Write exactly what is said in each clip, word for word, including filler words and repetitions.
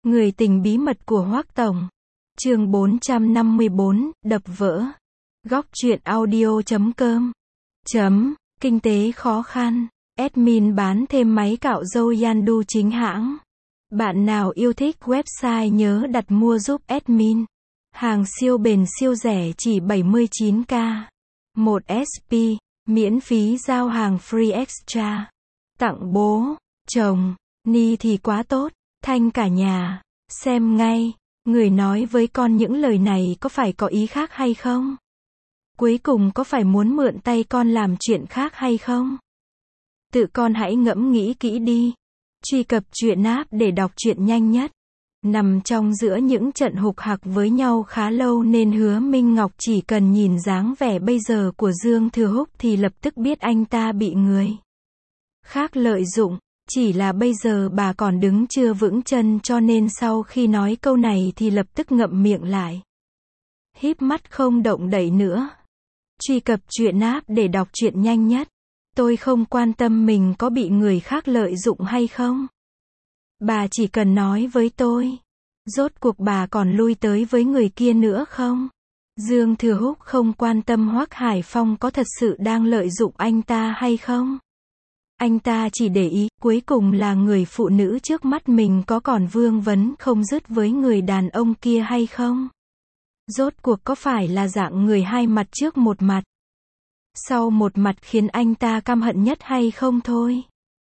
Người tình bí mật của Hoắc Tổng. Chương bốn trăm năm mươi bốn, đập vỡ. Góc truyện audio chấm com. Chấm, kinh tế khó khăn. Admin bán thêm máy cạo râu Yandu chính hãng. Bạn nào yêu thích website nhớ đặt mua giúp admin. Hàng siêu bền siêu rẻ chỉ bảy mươi chín k. một ét pê, miễn phí giao hàng free extra. Tặng bố, chồng, Ni thì quá tốt, Thanh cả nhà. Xem ngay, người nói với con những lời này có phải có ý khác hay không? Cuối cùng có phải muốn mượn tay con làm chuyện khác hay không? Tự con hãy ngẫm nghĩ kỹ đi. Truy cập truyện app để đọc truyện nhanh nhất. Nằm trong giữa những trận hục hặc với nhau khá lâu nên Hứa Minh Ngọc chỉ cần nhìn dáng vẻ bây giờ của Dương Thừa Húc thì lập tức biết anh ta bị người khác lợi dụng. Chỉ là bây giờ bà còn đứng chưa vững chân cho nên sau khi nói câu này thì lập tức ngậm miệng lại. Híp mắt không động đậy nữa. Truy cập truyện app để đọc truyện nhanh nhất. Tôi không quan tâm mình có bị người khác lợi dụng hay không. Bà chỉ cần nói với tôi. Rốt cuộc bà còn lui tới với người kia nữa không? Dương Thừa Húc không quan tâm Hoắc Hải Phong có thật sự đang lợi dụng anh ta hay không. Anh ta chỉ để ý, cuối cùng là người phụ nữ trước mắt mình có còn vương vấn không dứt với người đàn ông kia hay không? Rốt cuộc có phải là dạng người hai mặt trước một mặt? Sau một mặt khiến anh ta căm hận nhất hay không thôi?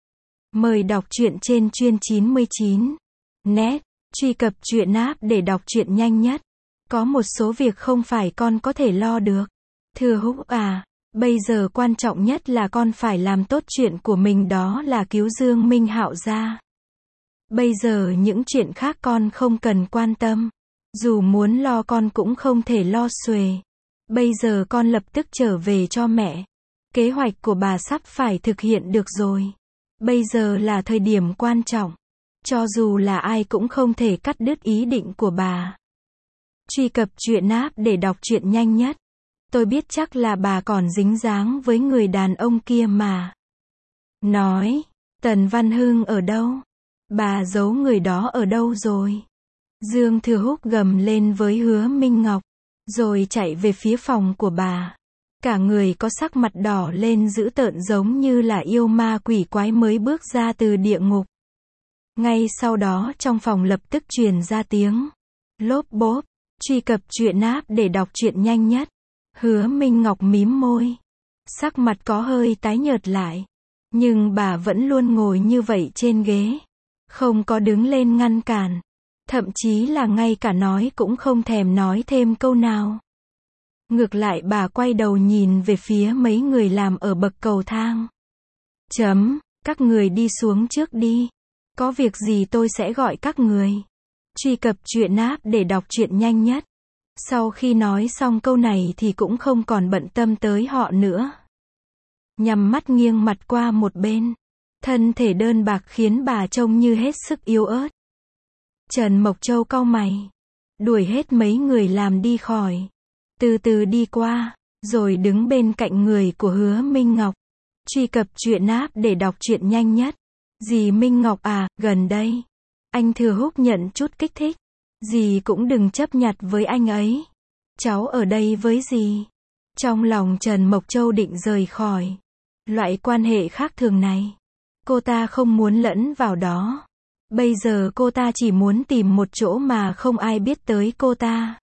Mời đọc truyện trên chuyên chín mươi chín. Net, truy cập truyện app để đọc truyện nhanh nhất. Có một số việc không phải con có thể lo được. Thừa Húc à, bây giờ quan trọng nhất là con phải làm tốt chuyện của mình, đó là cứu Dương Minh Hạo ra. Bây giờ những chuyện khác con không cần quan tâm. Dù muốn lo con cũng không thể lo xuề. Bây giờ con lập tức trở về cho mẹ. Kế hoạch của bà sắp phải thực hiện được rồi. Bây giờ là thời điểm quan trọng. Cho dù là ai cũng không thể cắt đứt ý định của bà. Truy cập truyện app để đọc truyện nhanh nhất. Tôi biết chắc là bà còn dính dáng với người đàn ông kia mà. Nói, Tần Văn Hưng ở đâu? Bà giấu người đó ở đâu rồi? Dương Thừa Húc gầm lên với Hứa Minh Ngọc, rồi chạy về phía phòng của bà. Cả người có sắc mặt đỏ lên dữ tợn giống như là yêu ma quỷ quái mới bước ra từ địa ngục. Ngay sau đó trong phòng lập tức truyền ra tiếng lốp bốp. Truy cập truyện app để đọc truyện nhanh nhất. Hứa Minh Ngọc mím môi. Sắc mặt có hơi tái nhợt lại. Nhưng bà vẫn luôn ngồi như vậy trên ghế. Không có đứng lên ngăn cản. Thậm chí là ngay cả nói cũng không thèm nói thêm câu nào. Ngược lại bà quay đầu nhìn về phía mấy người làm ở bậc cầu thang. Chấm, các người đi xuống trước đi. Có việc gì tôi sẽ gọi các người. Truy cập truyện app để đọc truyện nhanh nhất. Sau khi nói xong câu này thì cũng không còn bận tâm tới họ nữa. Nhắm mắt nghiêng mặt qua một bên. Thân thể đơn bạc khiến bà trông như hết sức yếu ớt. Trần Mộc Châu cau mày. Đuổi hết mấy người làm đi khỏi. Từ từ đi qua, rồi đứng bên cạnh người của Hứa Minh Ngọc. Truy cập truyện app để đọc truyện nhanh nhất. Dì Minh Ngọc à, gần đây. Anh Thừa Húc nhận chút kích thích. Dì cũng đừng chấp nhặt với anh ấy. Cháu ở đây với dì. Trong lòng Trần Mộc Châu định rời khỏi loại quan hệ khác thường này. Cô ta không muốn lẫn vào đó. Bây giờ cô ta chỉ muốn tìm một chỗ mà không ai biết tới cô ta.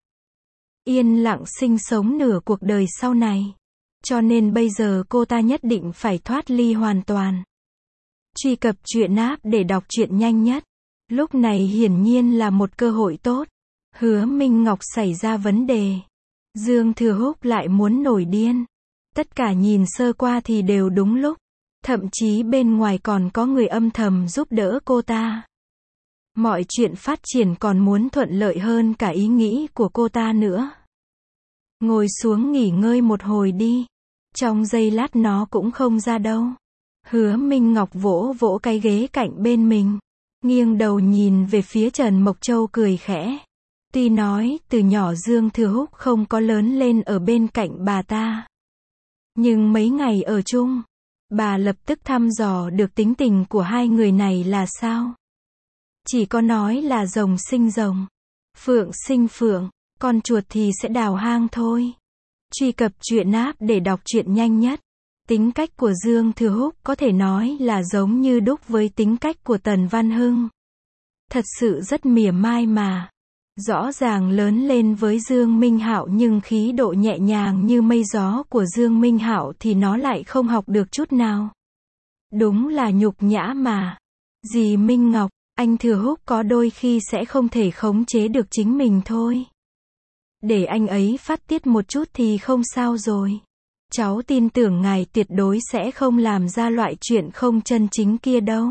Yên lặng sinh sống nửa cuộc đời sau này. Cho nên bây giờ cô ta nhất định phải thoát ly hoàn toàn. Truy cập truyện app để đọc truyện nhanh nhất. Lúc này hiển nhiên là một cơ hội tốt. Hứa Minh Ngọc xảy ra vấn đề. Dương Thừa Húc lại muốn nổi điên. Tất cả nhìn sơ qua thì đều đúng lúc. Thậm chí bên ngoài còn có người âm thầm giúp đỡ cô ta. Mọi chuyện phát triển còn muốn thuận lợi hơn cả ý nghĩ của cô ta nữa. Ngồi xuống nghỉ ngơi một hồi đi. Trong giây lát nó cũng không ra đâu. Hứa Minh Ngọc vỗ vỗ cái ghế cạnh bên mình. Nghiêng đầu nhìn về phía Trần Mộc Châu cười khẽ. Tuy nói từ nhỏ Dương Thừa Húc không có lớn lên ở bên cạnh bà ta. Nhưng mấy ngày ở chung, bà lập tức thăm dò được tính tình của hai người này là sao. Chỉ có nói là rồng sinh rồng, phượng sinh phượng, con chuột thì sẽ đào hang thôi. Truy cập truyện app để đọc truyện nhanh nhất. Tính cách của Dương Thừa Húc có thể nói là giống như đúc với tính cách của Tần Văn Hưng. Thật sự rất mỉa mai mà. Rõ ràng lớn lên với Dương Minh Hạo nhưng khí độ nhẹ nhàng như mây gió của Dương Minh Hạo thì nó lại không học được chút nào. Đúng là nhục nhã mà. Dì Minh Ngọc, anh Thừa Húc có đôi khi sẽ không thể khống chế được chính mình thôi. Để anh ấy phát tiết một chút thì không sao rồi. Cháu tin tưởng ngài tuyệt đối sẽ không làm ra loại chuyện không chân chính kia đâu.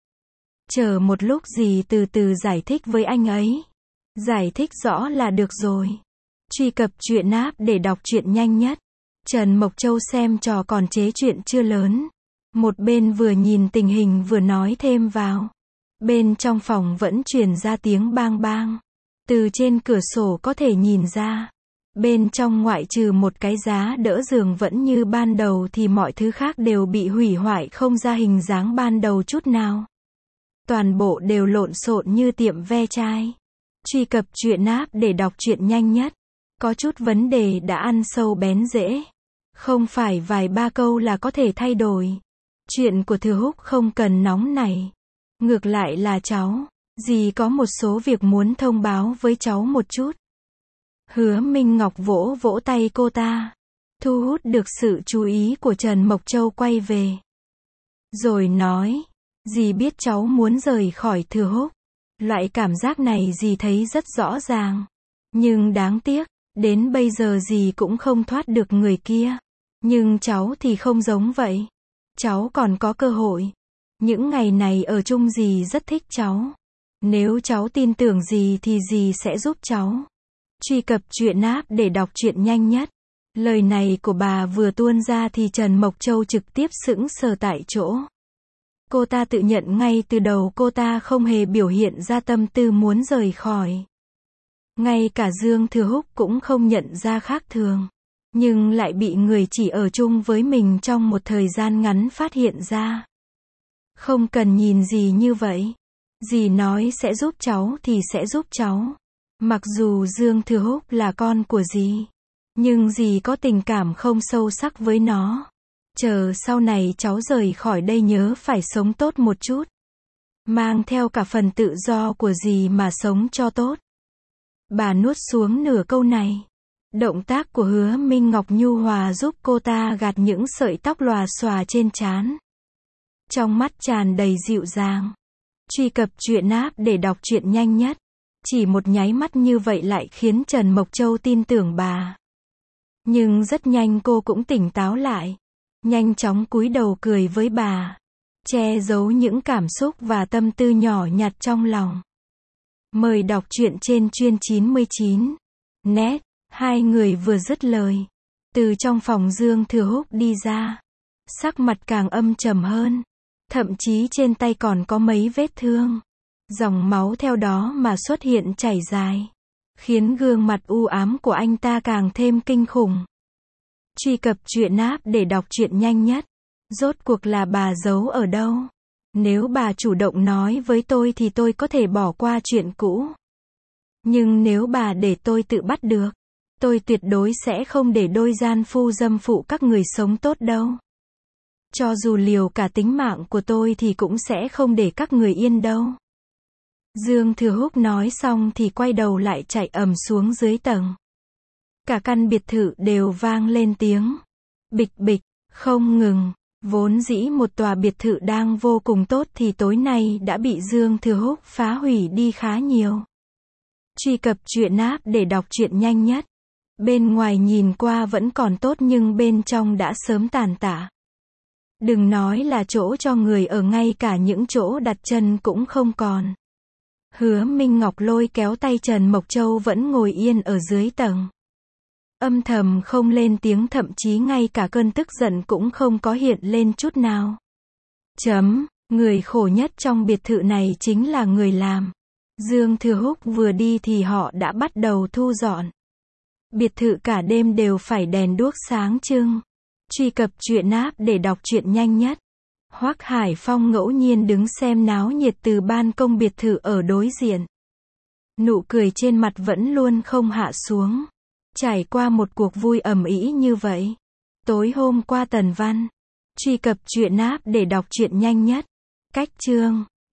Chờ một lúc dì từ từ giải thích với anh ấy. Giải thích rõ là được rồi. Truy cập truyện app để đọc truyện nhanh nhất. Trần Mộc Châu xem trò còn chế chuyện chưa lớn. Một bên vừa nhìn tình hình vừa nói thêm vào. Bên trong phòng vẫn truyền ra tiếng bang bang. Từ trên cửa sổ có thể nhìn ra. Bên trong ngoại trừ một cái giá đỡ giường vẫn như ban đầu thì mọi thứ khác đều bị hủy hoại không ra hình dáng ban đầu chút nào. Toàn bộ đều lộn xộn như tiệm ve chai. Truy cập truyện app để đọc truyện nhanh nhất. Có chút vấn đề đã ăn sâu bén rễ. Không phải vài ba câu là có thể thay đổi. Chuyện của Thừa Húc không cần nóng nảy. Ngược lại là cháu. Dì có một số việc muốn thông báo với cháu một chút. Hứa Minh Ngọc vỗ vỗ tay cô ta. Thu hút được sự chú ý của Trần Mộc Châu quay về. Rồi nói. Dì biết cháu muốn rời khỏi Thừa Húc. Loại cảm giác này dì thấy rất rõ ràng. Nhưng đáng tiếc, đến bây giờ dì cũng không thoát được người kia. Nhưng cháu thì không giống vậy. Cháu còn có cơ hội. Những ngày này ở chung dì rất thích cháu. Nếu cháu tin tưởng dì thì dì sẽ giúp cháu. Truy cập truyện app để đọc truyện nhanh nhất. Lời này của bà vừa tuôn ra thì Trần Mộc Châu trực tiếp sững sờ tại chỗ. Cô ta tự nhận ngay từ đầu cô ta không hề biểu hiện ra tâm tư muốn rời khỏi. Ngay cả Dương Thừa Húc cũng không nhận ra khác thường. Nhưng lại bị người chỉ ở chung với mình trong một thời gian ngắn phát hiện ra. Không cần nhìn gì như vậy. Dì nói sẽ giúp cháu thì sẽ giúp cháu. Mặc dù Dương Thừa Húc là con của dì. Nhưng dì có tình cảm không sâu sắc với nó. Chờ sau này cháu rời khỏi đây nhớ phải sống tốt một chút. Mang theo cả phần tự do của dì mà sống cho tốt. Bà nuốt xuống nửa câu này. Động tác của Hứa Minh Ngọc nhu hòa giúp cô ta gạt những sợi tóc lòa xòa trên trán. Trong mắt tràn đầy dịu dàng. Truy cập truyện app để đọc truyện nhanh nhất. Chỉ một nháy mắt như vậy lại khiến Trần Mộc Châu tin tưởng bà. Nhưng rất nhanh cô cũng tỉnh táo lại. Nhanh chóng cúi đầu cười với bà. Che giấu những cảm xúc và tâm tư nhỏ nhặt trong lòng. Mời đọc truyện trên chuyên chín mươi chín. Net. Hai người vừa dứt lời. Từ trong phòng Dương Thừa Húc đi ra. Sắc mặt càng âm trầm hơn. Thậm chí trên tay còn có mấy vết thương. Dòng máu theo đó mà xuất hiện chảy dài. Khiến gương mặt u ám của anh ta càng thêm kinh khủng. Truy cập truyện app để đọc truyện nhanh nhất. Rốt cuộc là bà giấu ở đâu? Nếu bà chủ động nói với tôi thì tôi có thể bỏ qua chuyện cũ. Nhưng nếu bà để tôi tự bắt được, tôi tuyệt đối sẽ không để đôi gian phu dâm phụ các người sống tốt đâu. Cho dù liều cả tính mạng của tôi thì cũng sẽ không để các người yên đâu. Dương Thừa Húc nói xong thì quay đầu lại chạy ầm xuống dưới tầng. Cả căn biệt thự đều vang lên tiếng. Bịch bịch, không ngừng. Vốn dĩ một tòa biệt thự đang vô cùng tốt thì tối nay đã bị Dương Thừa Húc phá hủy đi khá nhiều. Truy cập truyện app để đọc truyện nhanh nhất. Bên ngoài nhìn qua vẫn còn tốt nhưng bên trong đã sớm tàn tạ. Đừng nói là chỗ cho người ở, ngay cả những chỗ đặt chân cũng không còn. Hứa Minh Ngọc lôi kéo tay Trần Mộc Châu vẫn ngồi yên ở dưới tầng. Âm thầm không lên tiếng, thậm chí ngay cả cơn tức giận cũng không có hiện lên chút nào. Chấm, người khổ nhất trong biệt thự này chính là người làm. Dương Thừa Húc vừa đi thì họ đã bắt đầu thu dọn. Biệt thự cả đêm đều phải đèn đuốc sáng trưng. Truy cập truyện app để đọc truyện nhanh nhất. Hoắc Hải Phong ngẫu nhiên đứng xem náo nhiệt từ ban công biệt thự ở đối diện. Nụ cười trên mặt vẫn luôn không hạ xuống. Trải qua một cuộc vui ầm ĩ như vậy. Tối hôm qua Tần Văn. Truy cập truyện app để đọc truyện nhanh nhất. Cách chương